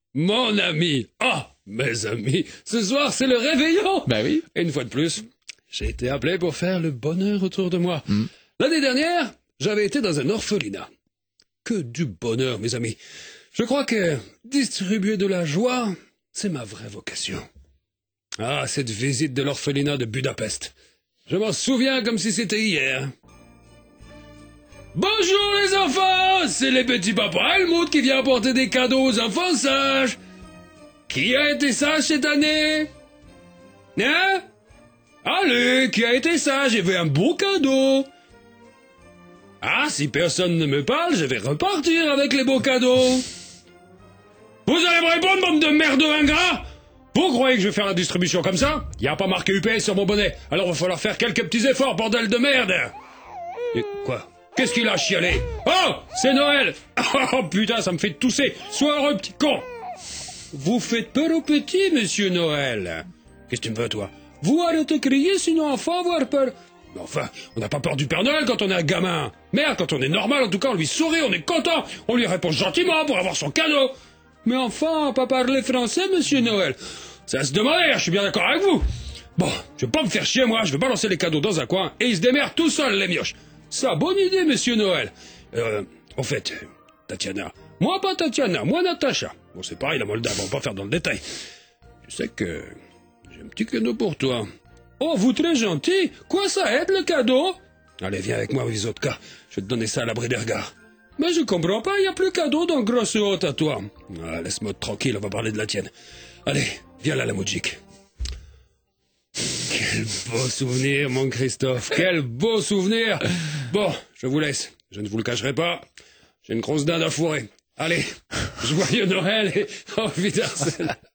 Mon ami. Ah, mes amis, ce soir c'est le réveillon. Bah oui. Et une fois de plus, j'ai été appelé pour faire le bonheur autour de moi. L'année dernière, j'avais été dans un orphelinat. Que du bonheur, mes amis. Je crois que distribuer de la joie, c'est ma vraie vocation. Ah, cette visite de l'orphelinat de Budapest. Je m'en souviens comme si c'était hier. Bonjour les enfants, c'est les petits papas Helmut qui vient apporter des cadeaux aux enfants sages. Qui a été sage cette année? Hein? Allez, qui a été sage? J'ai vu un beau cadeau. Ah, si personne ne me parle, je vais repartir avec les beaux cadeaux. Vous allez me répondre, bande de merdeux ingrats? Vous croyez que je vais faire la distribution comme ça? Y a pas marqué UPS sur mon bonnet, alors va falloir faire quelques petits efforts, bordel de merde. Et quoi? Qu'est-ce qu'il a chialé? Oh, c'est Noël. Oh putain, ça me fait tousser. Sois heureux, petit con. Vous faites peur aux petits, monsieur Noël. Qu'est-ce que tu me veux, toi? Vous arrêtez de crier, sinon enfant va avoir peur. Mais enfin, on n'a pas peur du Père Noël quand on est un gamin. Merde, quand on est normal, en tout cas, on lui sourit, on est content. On lui répond gentiment pour avoir son cadeau. Mais enfin, pas parler français, monsieur Noël. Ça se demander, je suis bien d'accord avec vous. Bon, je vais pas me faire chier, moi, je vais balancer les cadeaux dans un coin et ils se démerdent tout seuls, les mioches. Ça, bonne idée, monsieur Noël. En fait, Tatiana. Moi, pas Tatiana, moi, Natacha. Bon, c'est pareil, la Moldave, on va pas faire dans le détail. Je sais que j'ai un petit cadeau pour toi. Oh, vous très gentil. Quoi ça aide, le cadeau? Allez, viens avec moi, Visotka. Je vais te donner ça à l'abri des regards. Mais je comprends pas, il y a plus de cadeau dans Grosse Haute à toi. Ah, laisse-moi tranquille, on va parler de la tienne. Allez, viens là, la Moudjik. Quel beau souvenir, mon Christophe. Quel beau souvenir. Bon, je vous laisse. Je ne vous le cacherai pas. J'ai une grosse dinde à fourrer. Allez, joyeux Noël et au revoir.